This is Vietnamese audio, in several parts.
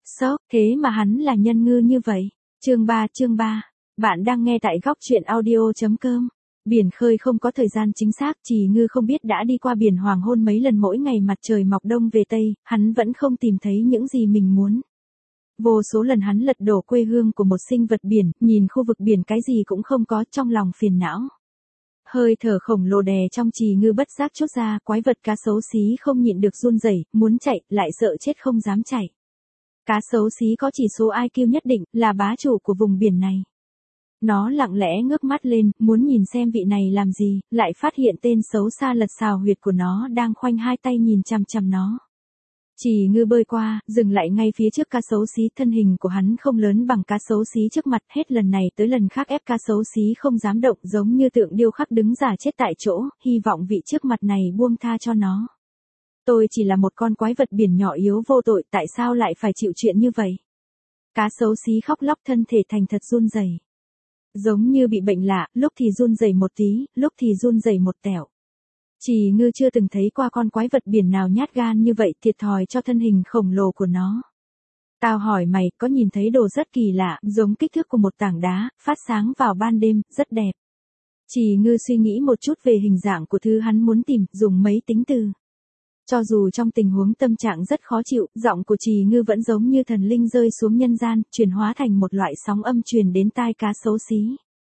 Sốc, thế mà hắn là nhân ngư như vậy. Chương 3. Bạn đang nghe tại góc truyện audio.com. Biển khơi không có thời gian chính xác, Trì Ngư không biết đã đi qua biển hoàng hôn mấy lần, mỗi ngày mặt trời mọc đông về tây, hắn vẫn không tìm thấy những gì mình muốn. Vô số lần hắn lật đổ quê hương của một sinh vật biển, nhìn khu vực biển cái gì cũng không có, trong lòng phiền não. Hơi thở khổng lồ đè trong Trì Ngư bất giác chốt ra, quái vật cá xấu xí không nhịn được run rẩy, muốn chạy, lại sợ chết không dám chạy. Cá xấu xí có chỉ số IQ nhất định, là bá chủ của vùng biển này. Nó lặng lẽ ngước mắt lên, muốn nhìn xem vị này làm gì, lại phát hiện tên xấu xa lật xào huyệt của nó đang khoanh hai tay nhìn chằm chằm nó. Trì Ngư bơi qua, dừng lại ngay phía trước cá xấu xí, thân hình của hắn không lớn bằng cá xấu xí trước mặt, hết lần này tới lần khác ép cá xấu xí không dám động, giống như tượng điêu khắc đứng giả chết tại chỗ, hy vọng vị trước mặt này buông tha cho nó. Tôi chỉ là một con quái vật biển nhỏ yếu vô tội, tại sao lại phải chịu chuyện như vậy? Cá xấu xí khóc lóc, thân thể thành thật run rẩy. Giống như bị bệnh lạ, lúc thì run rẩy một tí, lúc thì run rẩy một tẹo. Trì Ngư chưa từng thấy qua con quái vật biển nào nhát gan như vậy, thiệt thòi cho thân hình khổng lồ của nó. Tao hỏi mày, có nhìn thấy đồ rất kỳ lạ, giống kích thước của một tảng đá, phát sáng vào ban đêm, rất đẹp. Trì Ngư suy nghĩ một chút về hình dạng của thứ hắn muốn tìm, dùng mấy tính từ. Cho dù trong tình huống tâm trạng rất khó chịu, giọng của Trì Ngư vẫn giống như thần linh rơi xuống nhân gian, chuyển hóa thành một loại sóng âm truyền đến tai cá xấu xí.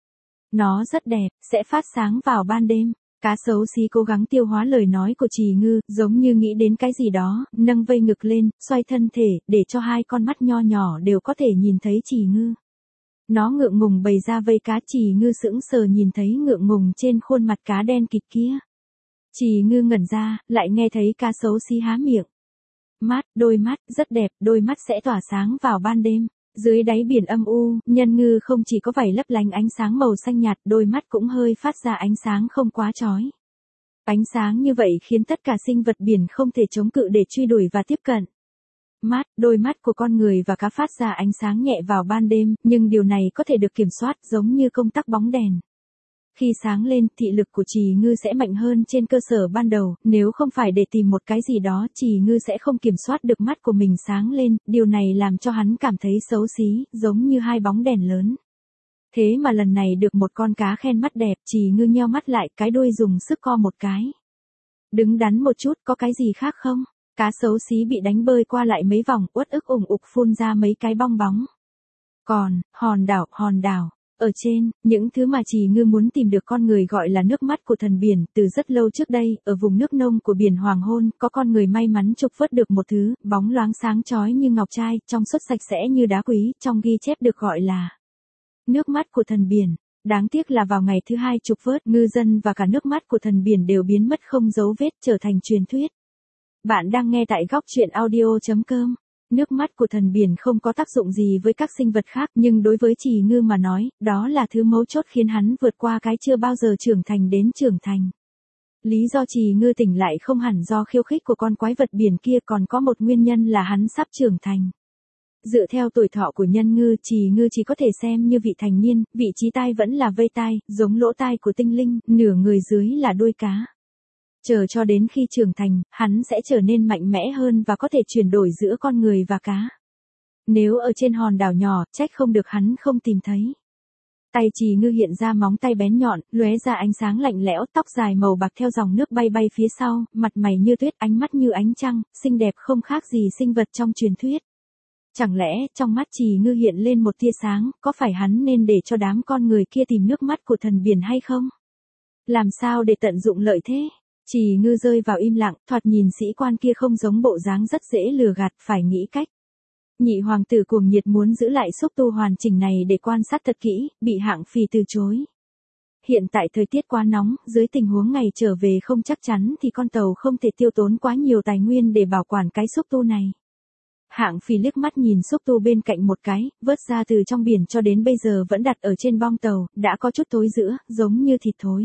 Nó rất đẹp, sẽ phát sáng vào ban đêm. Cá xấu xí cố gắng tiêu hóa lời nói của Trì Ngư, giống như nghĩ đến cái gì đó, nâng vây ngực lên, xoay thân thể, để cho hai con mắt nho nhỏ đều có thể nhìn thấy Trì Ngư. Nó ngượng ngùng bày ra vây cá, Trì Ngư sững sờ nhìn thấy ngượng ngùng trên khuôn mặt cá đen kịt kia. Trì Ngư ngẩn ra, lại nghe thấy cá xấu xí há miệng. Đôi mắt, rất đẹp, đôi mắt sẽ tỏa sáng vào ban đêm. Dưới đáy biển âm u, nhân ngư không chỉ có vảy lấp lánh ánh sáng màu xanh nhạt, đôi mắt cũng hơi phát ra ánh sáng không quá chói. Ánh sáng như vậy khiến tất cả sinh vật biển không thể chống cự để truy đuổi và tiếp cận. Đôi mắt của con người và cá phát ra ánh sáng nhẹ vào ban đêm, nhưng điều này có thể được kiểm soát, giống như công tắc bóng đèn. Khi sáng lên, thị lực của Trì Ngư sẽ mạnh hơn trên cơ sở ban đầu, nếu không phải để tìm một cái gì đó, Trì Ngư sẽ không kiểm soát được mắt của mình sáng lên, điều này làm cho hắn cảm thấy xấu xí, giống như hai bóng đèn lớn. Thế mà lần này được một con cá khen mắt đẹp, Trì Ngư nheo mắt lại, cái đuôi dùng sức co một cái. Đứng đắn một chút, có cái gì khác không? Cá xấu xí bị đánh bơi qua lại mấy vòng, uất ức ủng ục phun ra mấy cái bong bóng. Còn, hòn đảo. Ở trên, những thứ mà Trì Ngư muốn tìm được con người gọi là nước mắt của thần biển, từ rất lâu trước đây, ở vùng nước nông của biển hoàng hôn, có con người may mắn trục vớt được một thứ, bóng loáng sáng chói như ngọc trai, trong suốt sạch sẽ như đá quý, trong ghi chép được gọi là nước mắt của thần biển. Đáng tiếc là vào ngày thứ hai trục vớt, ngư dân và cả nước mắt của thần biển đều biến mất không dấu vết, trở thành truyền thuyết. Bạn đang nghe tại góc truyện audio.com. Nước mắt của thần biển không có tác dụng gì với các sinh vật khác, nhưng đối với Trì Ngư mà nói, đó là thứ mấu chốt khiến hắn vượt qua cái chưa bao giờ trưởng thành đến trưởng thành. Lý do Trì Ngư tỉnh lại không hẳn do khiêu khích của con quái vật biển kia, còn có một nguyên nhân là hắn sắp trưởng thành. Dựa theo tuổi thọ của nhân ngư, Trì Ngư chỉ có thể xem như vị thành niên, vị trí tai vẫn là vây tai, giống lỗ tai của tinh linh, nửa người dưới là đuôi cá. Chờ cho đến khi trưởng thành, hắn sẽ trở nên mạnh mẽ hơn và có thể chuyển đổi giữa con người và cá. Nếu ở trên hòn đảo nhỏ, trách không được hắn không tìm thấy. Tay Trì Ngư hiện ra móng tay bén nhọn, lóe ra ánh sáng lạnh lẽo, tóc dài màu bạc theo dòng nước bay bay phía sau, mặt mày như tuyết, ánh mắt như ánh trăng, xinh đẹp không khác gì sinh vật trong truyền thuyết. Chẳng lẽ, trong mắt Trì Ngư hiện lên một tia sáng, có phải hắn nên để cho đám con người kia tìm nước mắt của thần biển hay không? Làm sao để tận dụng lợi thế? Trì Ngư rơi vào im lặng, thoạt nhìn sĩ quan kia không giống bộ dáng rất dễ lừa gạt, phải nghĩ cách. Nhị hoàng tử cuồng nhiệt muốn giữ lại xúc tu hoàn chỉnh này để quan sát thật kỹ, bị Hạng Phì từ chối. Hiện tại thời tiết quá nóng, dưới tình huống ngày trở về không chắc chắn thì con tàu không thể tiêu tốn quá nhiều tài nguyên để bảo quản cái xúc tu này. Hạng Phì liếc mắt nhìn xúc tu bên cạnh một cái, vớt ra từ trong biển cho đến bây giờ vẫn đặt ở trên bong tàu, đã có chút thối rữa, giống như thịt thối.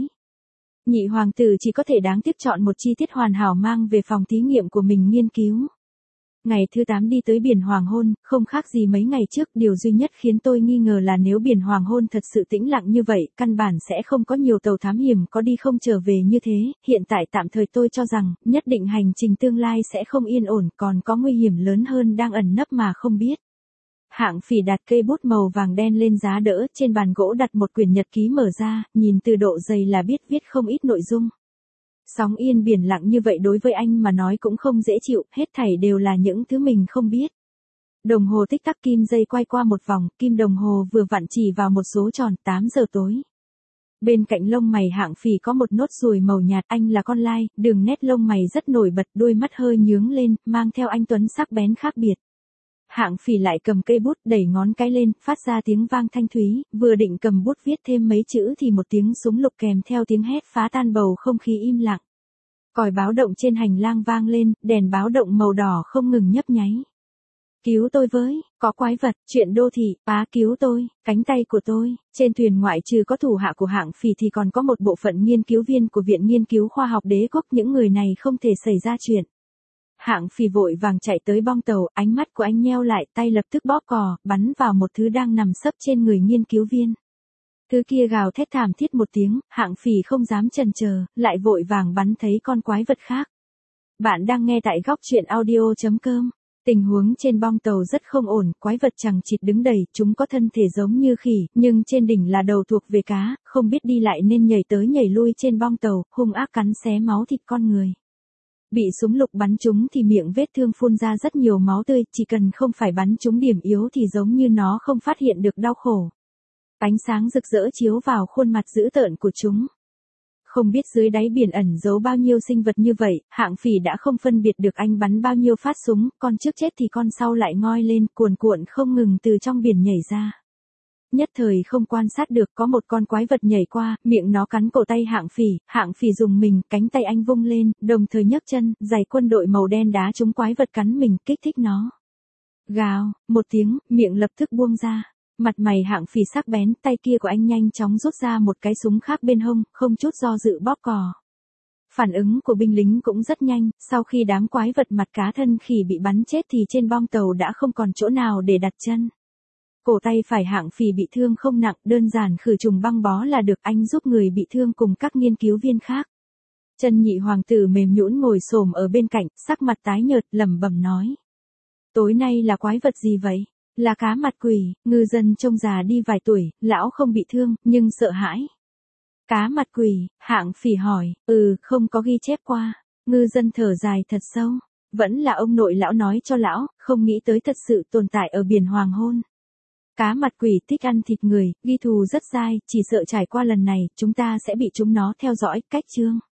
Nhị hoàng tử chỉ có thể đáng tiếc chọn một chi tiết hoàn hảo mang về phòng thí nghiệm của mình nghiên cứu. Ngày thứ 8 đi tới biển hoàng hôn, không khác gì mấy ngày trước, điều duy nhất khiến tôi nghi ngờ là nếu biển hoàng hôn thật sự tĩnh lặng như vậy, căn bản sẽ không có nhiều tàu thám hiểm có đi không trở về như thế, hiện tại tạm thời tôi cho rằng, nhất định hành trình tương lai sẽ không yên ổn, còn có nguy hiểm lớn hơn đang ẩn nấp mà không biết. Hạng Phỉ đặt cây bút màu vàng đen lên giá đỡ, trên bàn gỗ đặt một quyển nhật ký mở ra, nhìn từ độ dày là biết viết không ít nội dung. Sóng yên biển lặng như vậy đối với anh mà nói cũng không dễ chịu, hết thảy đều là những thứ mình không biết. Đồng hồ tích tắc kim dây quay qua một vòng, kim đồng hồ vừa vặn chỉ vào một số tròn, 8 giờ tối. Bên cạnh lông mày Hạng Phỉ có một nốt ruồi màu nhạt, anh là con lai, đường nét lông mày rất nổi bật, đôi mắt hơi nhướng lên, mang theo anh tuấn sắc bén khác biệt. Hạng Phỉ lại cầm cây bút, đẩy ngón cái lên, phát ra tiếng vang thanh thúy, vừa định cầm bút viết thêm mấy chữ thì một tiếng súng lục kèm theo tiếng hét phá tan bầu không khí im lặng. Còi báo động trên hành lang vang lên, đèn báo động màu đỏ không ngừng nhấp nháy. Cứu tôi với, có quái vật, chuyện đô thị, cứu tôi, cánh tay của tôi. Trên thuyền ngoại trừ có thủ hạ của Hạng Phỉ thì còn có một bộ phận nghiên cứu viên của Viện Nghiên cứu Khoa học Đế quốc, những người này không thể xảy ra chuyện. Hạng Phỉ vội vàng chạy tới bong tàu, ánh mắt của anh nheo lại, tay lập tức bóp cò, bắn vào một thứ đang nằm sấp trên người nghiên cứu viên. Thứ kia gào thét thảm thiết một tiếng, Hạng Phỉ không dám chần chờ, lại vội vàng bắn thấy con quái vật khác. Bạn đang nghe tại góc truyện audio.com. Tình huống trên bong tàu rất không ổn, quái vật chằng chịt đứng đầy, chúng có thân thể giống như khỉ, nhưng trên đỉnh là đầu thuộc về cá, không biết đi lại nên nhảy tới nhảy lui trên bong tàu, hung ác cắn xé máu thịt con người. Bị súng lục bắn trúng thì miệng vết thương phun ra rất nhiều máu tươi, chỉ cần không phải bắn trúng điểm yếu thì giống như nó không phát hiện được đau khổ. Ánh sáng rực rỡ chiếu vào khuôn mặt dữ tợn của chúng. Không biết dưới đáy biển ẩn giấu bao nhiêu sinh vật như vậy, Hạng Phỉ đã không phân biệt được anh bắn bao nhiêu phát súng, con trước chết thì con sau lại ngoi lên, cuồn cuộn không ngừng từ trong biển nhảy ra. Nhất thời không quan sát được, có một con quái vật nhảy qua, miệng nó cắn cổ tay Hạng Phỉ dùng mình, cánh tay anh vung lên, đồng thời nhấc chân, giày quân đội màu đen đá trúng quái vật cắn mình, kích thích nó. Gào, một tiếng, miệng lập tức buông ra. Mặt mày Hạng Phỉ sắc bén, tay kia của anh nhanh chóng rút ra một cái súng khác bên hông, không chút do dự bóp cò. Phản ứng của binh lính cũng rất nhanh, sau khi đám quái vật mặt cá thân khỉ bị bắn chết thì trên bong tàu đã không còn chỗ nào để đặt chân. Cổ tay phải Hạng Phỉ bị thương không nặng, đơn giản khử trùng băng bó là được, anh giúp người bị thương cùng các nghiên cứu viên khác. Chân nhị hoàng tử mềm nhũn ngồi xổm ở bên cạnh, sắc mặt tái nhợt, lẩm bẩm nói. Tối nay là quái vật gì vậy? Là cá mặt quỷ, ngư dân trông già đi vài tuổi, lão không bị thương, nhưng sợ hãi. Cá mặt quỷ, Hạng Phỉ hỏi, không có ghi chép qua. Ngư dân thở dài thật sâu. Vẫn là ông nội lão nói cho lão, không nghĩ tới thật sự tồn tại ở biển hoàng hôn. Cá mặt quỷ thích ăn thịt người, ghi thù rất dai, chỉ sợ trải qua lần này, chúng ta sẽ bị chúng nó theo dõi, cách chương.